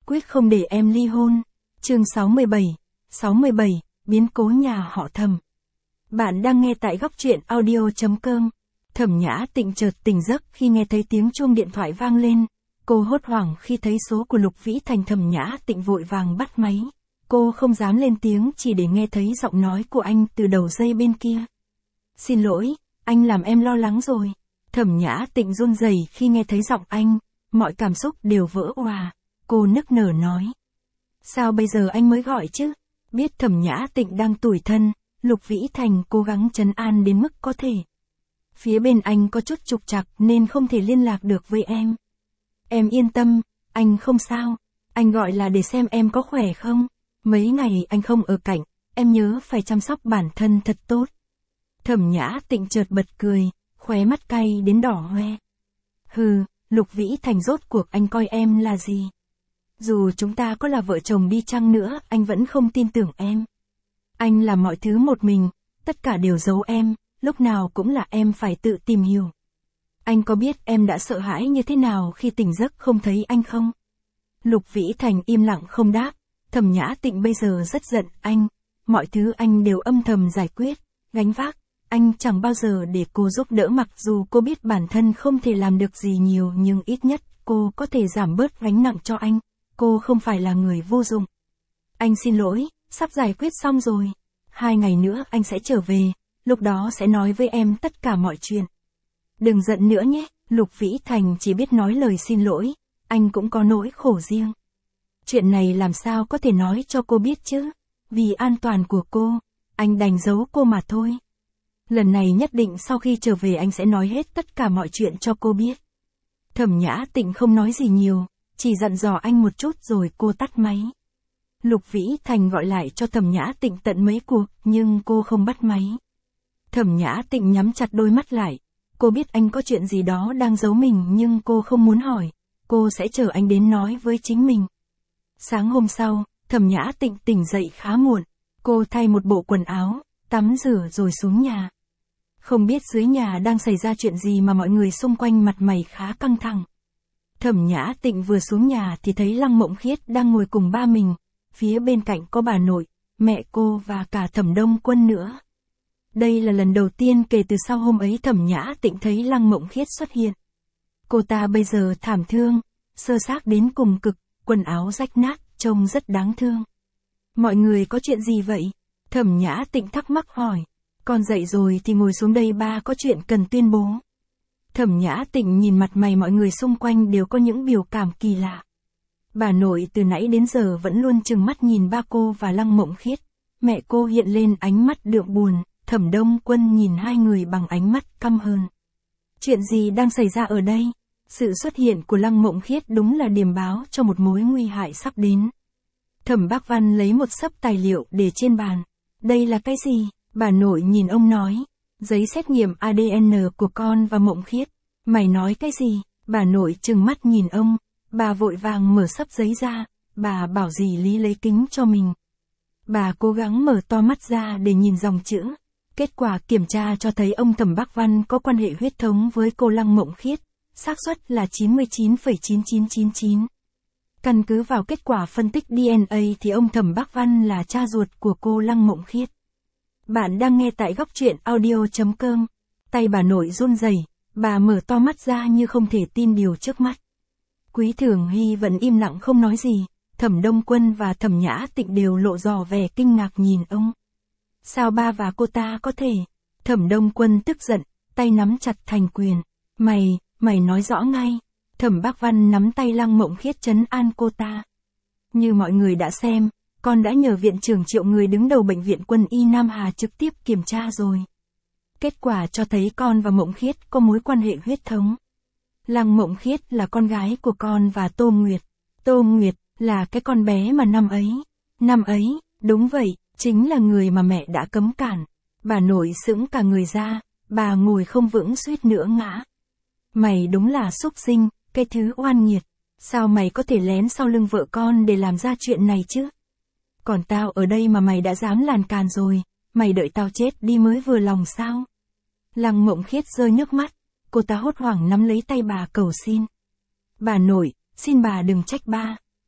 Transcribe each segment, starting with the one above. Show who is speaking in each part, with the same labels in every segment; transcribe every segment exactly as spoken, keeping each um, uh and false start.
Speaker 1: quyết không để em ly hôn. Chương sáu mươi bảy, sáu mươi bảy, biến cố nhà họ Thẩm. Bạn đang nghe tại góc truyện audio chấm com. Thẩm Nhã Tịnh chợt tỉnh giấc khi nghe thấy tiếng chuông điện thoại vang lên. Cô hốt hoảng khi thấy số của Lục Vĩ Thành. Thẩm Nhã Tịnh vội vàng bắt máy. Cô không dám lên tiếng chỉ để nghe thấy giọng nói của anh từ đầu dây bên kia. Xin lỗi, anh làm em lo lắng rồi. Thẩm Nhã Tịnh run rẩy khi nghe thấy giọng anh, mọi cảm xúc đều vỡ òa. Cô nức nở nói. Sao bây giờ anh mới gọi chứ? Biết Thẩm Nhã Tịnh đang tủi thân, Lục Vĩ Thành cố gắng trấn an đến mức có thể. Phía bên anh có chút trục trặc nên không thể liên lạc được với em. Em yên tâm, anh không sao. Anh gọi là để xem em có khỏe không. Mấy ngày anh không ở cạnh, em nhớ phải chăm sóc bản thân thật tốt. Thẩm Nhã Tịnh chợt bật cười, khóe mắt cay đến đỏ hoe. Hừ, Lục Vĩ Thành, rốt cuộc anh coi em là gì? Dù chúng ta có là vợ chồng đi chăng nữa, anh vẫn không tin tưởng em. Anh làm mọi thứ một mình, tất cả đều giấu em, lúc nào cũng là em phải tự tìm hiểu. Anh có biết em đã sợ hãi như thế nào khi tỉnh giấc không thấy anh không? Lục Vĩ Thành im lặng không đáp. Thẩm Nhã Tịnh bây giờ rất giận anh, mọi thứ anh đều âm thầm giải quyết, gánh vác. Anh chẳng bao giờ để cô giúp đỡ, mặc dù cô biết bản thân không thể làm được gì nhiều, nhưng ít nhất cô có thể giảm bớt gánh nặng cho anh. Cô không phải là người vô dụng. Anh xin lỗi, sắp giải quyết xong rồi. Hai ngày nữa anh sẽ trở về, lúc đó sẽ nói với em tất cả mọi chuyện. Đừng giận nữa nhé. Lục Vĩ Thành chỉ biết nói lời xin lỗi, anh cũng có nỗi khổ riêng. Chuyện này làm sao có thể nói cho cô biết chứ? Vì an toàn của cô, anh đành giấu cô mà thôi. Lần này nhất định sau khi trở về anh sẽ nói hết tất cả mọi chuyện cho cô biết. Thẩm Nhã Tịnh không nói gì nhiều, chỉ dặn dò anh một chút rồi cô tắt máy. Lục Vĩ Thành gọi lại cho Thẩm Nhã Tịnh tận mấy cuộc, nhưng cô không bắt máy. Thẩm Nhã Tịnh nhắm chặt đôi mắt lại. Cô biết anh có chuyện gì đó đang giấu mình nhưng cô không muốn hỏi. Cô sẽ chờ anh đến nói với chính mình. Sáng hôm sau, Thẩm Nhã Tịnh tỉnh dậy khá muộn. Cô thay một bộ quần áo, tắm rửa rồi xuống nhà. Không biết dưới nhà đang xảy ra chuyện gì mà mọi người xung quanh mặt mày khá căng thẳng. Thẩm Nhã Tịnh vừa xuống nhà thì thấy Lăng Mộng Khiết đang ngồi cùng ba mình. Phía bên cạnh có bà nội, mẹ cô và cả Thẩm Đông Quân nữa. Đây là lần đầu tiên kể từ sau hôm ấy Thẩm Nhã Tịnh thấy Lăng Mộng Khiết xuất hiện. Cô ta bây giờ thảm thương, sơ xác đến cùng cực, quần áo rách nát, trông rất đáng thương. Mọi người có chuyện gì vậy? Thẩm Nhã Tịnh thắc mắc hỏi. Con dậy rồi thì ngồi xuống đây, ba có chuyện cần tuyên bố. Thẩm Nhã Tịnh nhìn mặt mày mọi người xung quanh đều có những biểu cảm kỳ lạ. Bà nội từ nãy đến giờ vẫn luôn trừng mắt nhìn ba cô và Lăng Mộng Khiết. Mẹ cô hiện lên ánh mắt đượm buồn, Thẩm Đông Quân nhìn hai người bằng ánh mắt căm hờn. Chuyện gì đang xảy ra ở đây? Sự xuất hiện của Lăng Mộng Khiết đúng là điềm báo cho một mối nguy hại sắp đến. Thẩm Bác Văn lấy một xấp tài liệu để trên bàn. Đây là cái gì? Bà nội nhìn ông nói. Giấy xét nghiệm a đê en của con và Mộng Khiết. Mày nói cái gì? Bà nội trừng mắt nhìn ông. Bà vội vàng mở xấp giấy ra. Bà bảo dì Lý lấy kính cho mình. Bà cố gắng mở to mắt ra để nhìn dòng chữ. Kết quả kiểm tra cho thấy ông Thẩm Bác Văn có quan hệ huyết thống với cô Lăng Mộng Khiết. Xác suất là chín mươi chín phẩy chín chín chín chín. Căn cứ vào kết quả phân tích đê en a thì ông Thẩm Bác Văn là cha ruột của cô Lăng Mộng Khiết. Bạn đang nghe tại góc truyện audio chấm com. Tay bà nội run rẩy, bà mở to mắt ra như không thể tin điều trước mắt. Quý Thường Hy vẫn im lặng không nói gì. Thẩm Đông Quân và Thẩm Nhã Tịnh đều lộ rõ vẻ kinh ngạc nhìn ông. Sao ba và cô ta có thể? Thẩm Đông Quân tức giận, tay nắm chặt thành quyền. Mày, mày nói rõ ngay. Thẩm Bác Văn nắm tay Lăng Mộng Khiết trấn an cô ta. Như mọi người đã xem, con đã nhờ viện trưởng Triệu, người đứng đầu bệnh viện Quân y Nam Hà, trực tiếp kiểm tra rồi. Kết quả cho thấy con và Mộng Khiết có mối quan hệ huyết thống. Lăng Mộng Khiết là con gái của con và Tô Nguyệt. Tô Nguyệt là cái con bé mà năm ấy. Năm ấy, đúng vậy, chính là người mà mẹ đã cấm cản. Bà nội sững cả người ra, bà ngồi không vững suýt nữa ngã. Mày đúng là súc sinh, cái thứ oan nghiệt. Sao mày có thể lén sau lưng vợ con để làm ra chuyện này chứ? Còn tao ở đây mà mày đã dám làn càn rồi, mày đợi tao chết đi mới vừa lòng sao? Lăng Mộng Khiết rơi nước mắt, cô ta hốt hoảng nắm lấy tay bà cầu xin. Bà nội, xin bà đừng trách ba.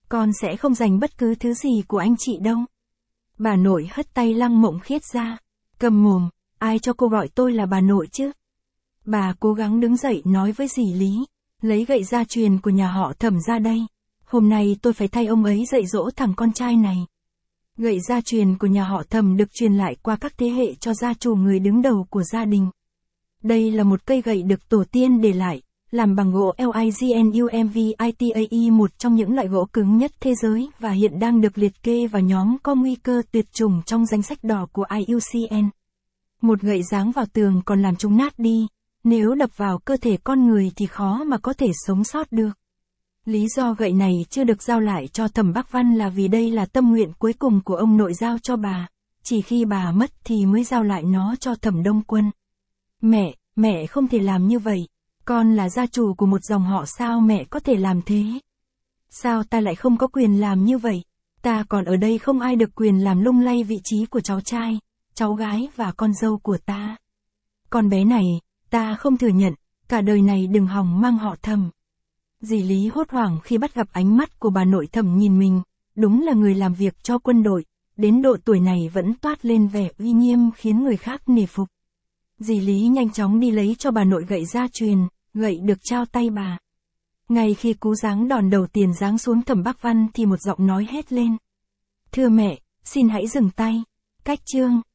Speaker 1: Con sẽ không giành bất cứ thứ gì của anh chị đâu. Bà nội hất tay Lăng Mộng Khiết ra. Cầm mồm, ai cho cô gọi tôi là bà nội chứ? Bà cố gắng đứng dậy nói với dì Lý. Lấy gậy gia truyền của nhà họ Thẩm ra đây. Hôm nay tôi phải thay ông ấy dạy dỗ thằng con trai này. Gậy gia truyền của nhà họ Thẩm được truyền lại qua các thế hệ cho gia chủ người đứng đầu của gia đình. Đây là một cây gậy được tổ tiên để lại, làm bằng gỗ Lignumvitae, một trong những loại gỗ cứng nhất thế giới và hiện đang được liệt kê vào nhóm có nguy cơ tuyệt chủng trong danh sách đỏ của i u xê en. Một gậy giáng vào tường còn làm chúng nát đi, nếu đập vào cơ thể con người thì khó mà có thể sống sót được. Lý do gậy này chưa được giao lại cho Thẩm Bắc Văn là vì đây là tâm nguyện cuối cùng của ông nội giao cho bà, chỉ khi bà mất thì mới giao lại nó cho Thẩm Đông Quân. Mẹ, mẹ không thể làm như vậy. Con là gia chủ của một dòng họ, sao mẹ có thể làm thế? Sao ta lại không có quyền làm như vậy? Ta còn ở đây không ai được quyền làm lung lay vị trí của cháu trai, cháu gái và con dâu của ta. Con bé này, ta không thừa nhận, cả đời này đừng hòng mang họ Thẩm. Dì Lý hốt hoảng khi bắt gặp ánh mắt của bà nội Thẩm nhìn mình, đúng là người làm việc cho quân đội, đến độ tuổi này vẫn toát lên vẻ uy nghiêm khiến người khác nể phục. Dì Lý nhanh chóng đi lấy cho bà nội gậy gia truyền, gậy được trao tay bà. Ngay khi cú giáng đòn đầu tiên giáng xuống Thẩm Bắc Văn thì một giọng nói hét lên. Thưa mẹ, xin hãy dừng tay. Cách chương.